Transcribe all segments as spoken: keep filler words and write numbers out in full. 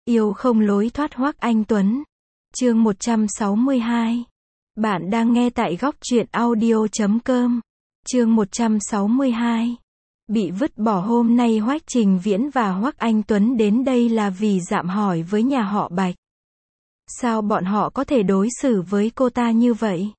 Yêu không lối thoát Hoắc Anh Tuấn. Chương một trăm sáu mươi hai. Bạn đang nghe tại góc truyện audio chấm com. Chương một trăm sáu mươi hai. Bị vứt bỏ. Hôm nay Hoắc Trình Viễn và Hoắc Anh Tuấn đến đây là vì dạm hỏi với nhà họ Bạch. Sao bọn họ có thể đối xử với cô ta như vậy?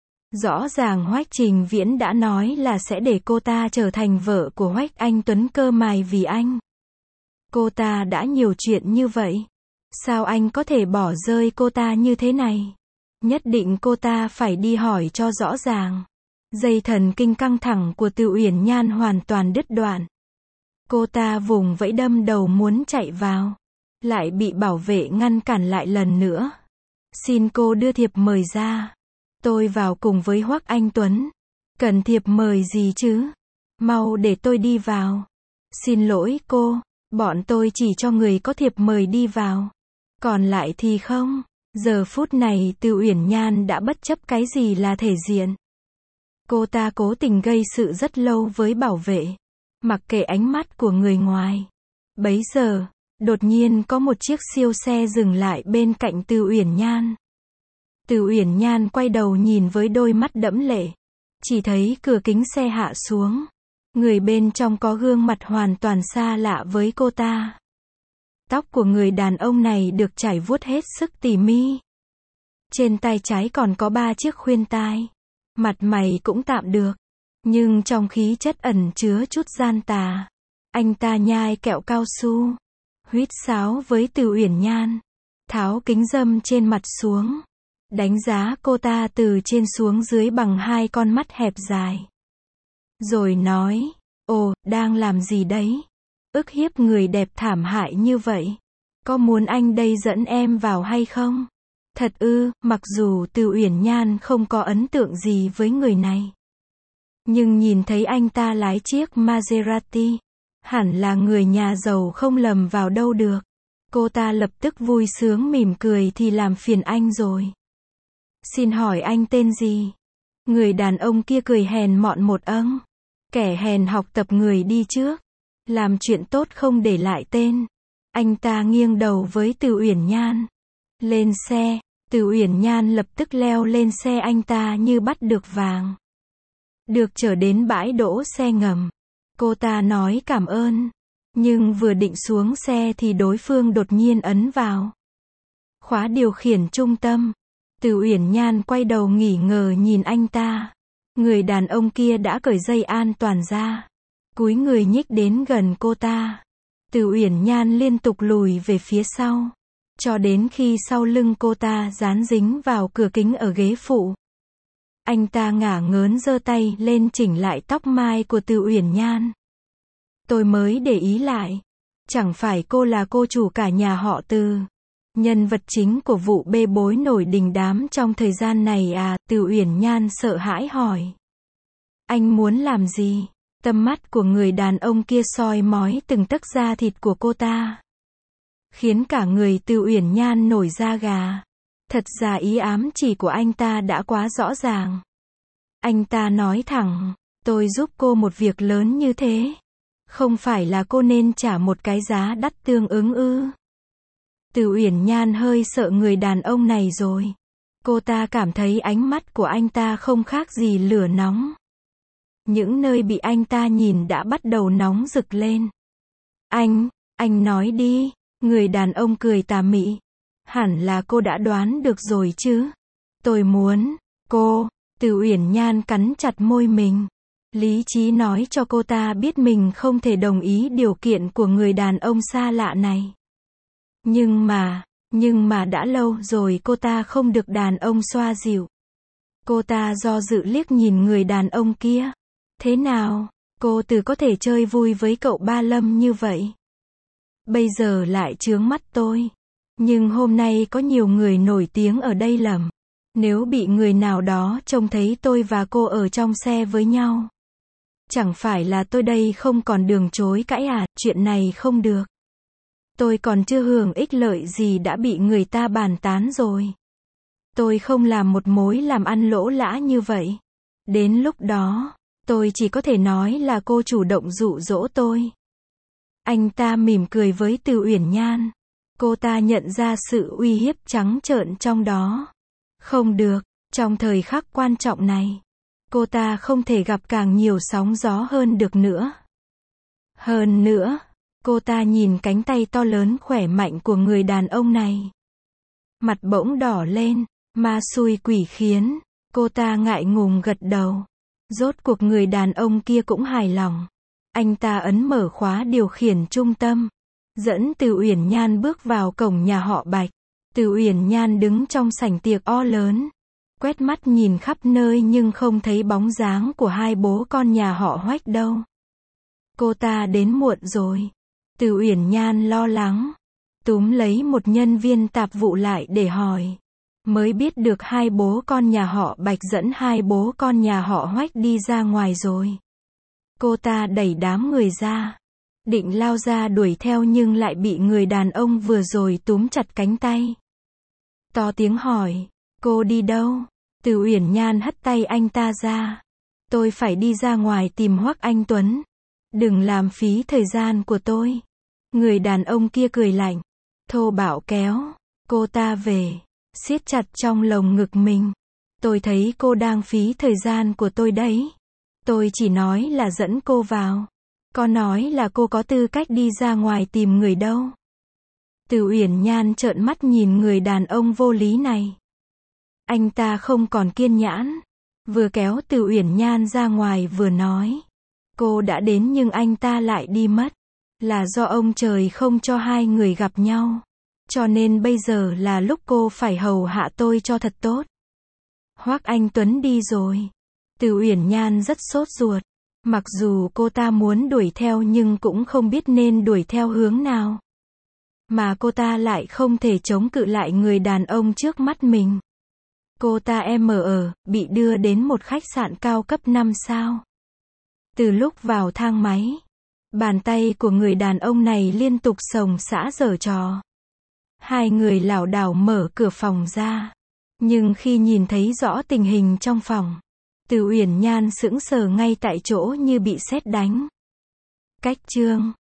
Rõ ràng Hoắc Trình Viễn đã nói là sẽ để cô ta trở thành vợ của Hoắc Anh Tuấn cơ mà vì anh. Cô ta đã nhiều chuyện như vậy. Sao anh có thể bỏ rơi cô ta như thế này? Nhất định cô ta phải đi hỏi cho rõ ràng. Dây thần kinh căng thẳng của Từ Uyển Nhan hoàn toàn đứt đoạn. Cô ta vùng vẫy đâm đầu muốn chạy vào. Lại bị bảo vệ ngăn cản lại lần nữa. Xin cô đưa thiệp mời ra. Tôi vào cùng với Hoắc Anh Tuấn. Cần thiệp mời gì chứ? Mau để tôi đi vào. Xin lỗi cô. Bọn tôi chỉ cho người có thiệp mời đi vào. Còn lại thì không. Giờ phút này Từ Uyển Nhan đã bất chấp cái gì là thể diện. Cô ta cố tình gây sự rất lâu với bảo vệ. Mặc kệ ánh mắt của người ngoài. Bấy giờ, đột nhiên có một chiếc siêu xe dừng lại bên cạnh Từ Uyển Nhan. Từ Uyển Nhan quay đầu nhìn với đôi mắt đẫm lệ. Chỉ thấy cửa kính xe hạ xuống. Người bên trong có gương mặt hoàn toàn xa lạ với cô ta. Tóc của người đàn ông này được chải vuốt hết sức tỉ mỉ. Trên tay trái còn có ba chiếc khuyên tai. Mặt mày cũng tạm được. Nhưng trong khí chất ẩn chứa chút gian tà. Anh ta nhai kẹo cao su. Huýt sáo với Từ Uyển Nhan. Tháo kính râm trên mặt xuống. Đánh giá cô ta từ trên xuống dưới bằng hai con mắt hẹp dài. Rồi nói, ồ, đang làm gì đấy? Ức hiếp người đẹp thảm hại như vậy. Có muốn anh đây dẫn em vào hay không? Thật ư, mặc dù Từ Uyển Nhan không có ấn tượng gì với người này. Nhưng nhìn thấy anh ta lái chiếc Maserati. Hẳn là người nhà giàu không lầm vào đâu được. Cô ta lập tức vui sướng mỉm cười thì làm phiền anh rồi. Xin hỏi anh tên gì? Người đàn ông kia cười hèn mọn một âng. Kẻ hèn học tập người đi trước. Làm chuyện tốt không để lại tên. Anh ta nghiêng đầu với Từ Uyển Nhan. Lên xe. Từ Uyển Nhan lập tức leo lên xe anh ta như bắt được vàng. Được chở đến bãi đỗ xe ngầm. Cô ta nói cảm ơn. Nhưng vừa định xuống xe thì đối phương đột nhiên ấn vào khóa điều khiển trung tâm. Từ Uyển Nhan quay đầu nghỉ ngờ nhìn anh ta. Người đàn ông kia đã cởi dây an toàn ra. Cúi người nhích đến gần cô ta. Từ Uyển Nhan liên tục lùi về phía sau. Cho đến khi sau lưng cô ta dán dính vào cửa kính ở ghế phụ. Anh ta ngả ngớn giơ tay lên chỉnh lại tóc mai của Từ Uyển Nhan. Tôi mới để ý lại. Chẳng phải cô là cô chủ cả nhà họ Từ. Nhân vật chính của vụ bê bối nổi đình đám trong thời gian này à? Từ Uyển Nhan sợ hãi hỏi. Anh muốn làm gì? Tầm mắt của người đàn ông kia soi mói từng tấc da thịt của cô ta. Khiến cả người Từ Uyển Nhan nổi da gà. Thật ra ý ám chỉ của anh ta đã quá rõ ràng. Anh ta nói thẳng, tôi giúp cô một việc lớn như thế. Không phải là cô nên trả một cái giá đắt tương ứng ư? Từ Uyển Nhan hơi sợ người đàn ông này rồi. Cô ta cảm thấy ánh mắt của anh ta không khác gì lửa nóng. Những nơi bị anh ta nhìn đã bắt đầu nóng rực lên. Anh, anh nói đi. Người đàn ông cười tà mị. Hẳn là cô đã đoán được rồi chứ. Tôi muốn, cô. Từ Uyển Nhan cắn chặt môi mình. Lý trí nói cho cô ta biết mình không thể đồng ý điều kiện của người đàn ông xa lạ này. Nhưng mà, nhưng mà đã lâu rồi cô ta không được đàn ông xoa dịu. Cô ta do dự liếc nhìn người đàn ông kia. Thế nào, cô Từ có thể chơi vui với cậu Ba Lâm như vậy? Bây giờ lại chướng mắt tôi. Nhưng hôm nay có nhiều người nổi tiếng ở đây lầm. Nếu bị người nào đó trông thấy tôi và cô ở trong xe với nhau. Chẳng phải là tôi đây không còn đường chối cãi à? Chuyện này không được. Tôi còn chưa hưởng ích lợi gì đã bị người ta bàn tán rồi. Tôi không làm một mối làm ăn lỗ lã như vậy. Đến lúc đó, tôi chỉ có thể nói là cô chủ động dụ dỗ tôi. Anh ta mỉm cười với Từ Uyển Nhan. Cô ta nhận ra sự uy hiếp trắng trợn trong đó. Không được, trong thời khắc quan trọng này, cô ta không thể gặp càng nhiều sóng gió hơn được nữa. Hơn nữa, cô ta nhìn cánh tay to lớn khỏe mạnh của người đàn ông này. Mặt bỗng đỏ lên, ma xui quỷ khiến, cô ta ngại ngùng gật đầu. Rốt cuộc người đàn ông kia cũng hài lòng. Anh ta ấn mở khóa điều khiển trung tâm, dẫn Từ Uyển Nhan bước vào cổng nhà họ Bạch. Từ Uyển Nhan đứng trong sảnh tiệc o lớn, quét mắt nhìn khắp nơi nhưng không thấy bóng dáng của hai bố con nhà họ Hoách đâu. Cô ta đến muộn rồi. Từ Uyển Nhan lo lắng, túm lấy một nhân viên tạp vụ lại để hỏi. Mới biết được hai bố con nhà họ Bạch dẫn hai bố con nhà họ Hoách đi ra ngoài rồi. Cô ta đẩy đám người ra, định lao ra đuổi theo nhưng lại bị người đàn ông vừa rồi túm chặt cánh tay. To tiếng hỏi, cô đi đâu? Từ Uyển Nhan hất tay anh ta ra. Tôi phải đi ra ngoài tìm Hoắc Anh Tuấn. Đừng làm phí thời gian của tôi. Người đàn ông kia cười lạnh, thô bạo kéo cô ta về, siết chặt trong lồng ngực mình. Tôi thấy cô đang phí thời gian của tôi đấy. Tôi chỉ nói là dẫn cô vào. Có nói là cô có tư cách đi ra ngoài tìm người đâu. Từ Uyển Nhan trợn mắt nhìn người đàn ông vô lý này. Anh ta không còn kiên nhẫn, vừa kéo Từ Uyển Nhan ra ngoài vừa nói. Cô đã đến nhưng anh ta lại đi mất. Là do ông trời không cho hai người gặp nhau. Cho nên bây giờ là lúc cô phải hầu hạ tôi cho thật tốt. Hoắc Anh Tuấn đi rồi. Từ Uyển Nhan rất sốt ruột. Mặc dù cô ta muốn đuổi theo nhưng cũng không biết nên đuổi theo hướng nào. Mà cô ta lại không thể chống cự lại người đàn ông trước mắt mình. Cô ta em ở, bị đưa đến một khách sạn cao cấp năm sao. Từ lúc vào thang máy, bàn tay của người đàn ông này liên tục xồng xả giở trò. Hai người lảo đảo mở cửa phòng ra. Nhưng khi nhìn thấy rõ tình hình trong phòng, Từ Uyển Nhan sững sờ ngay tại chỗ như bị sét đánh. Cách chương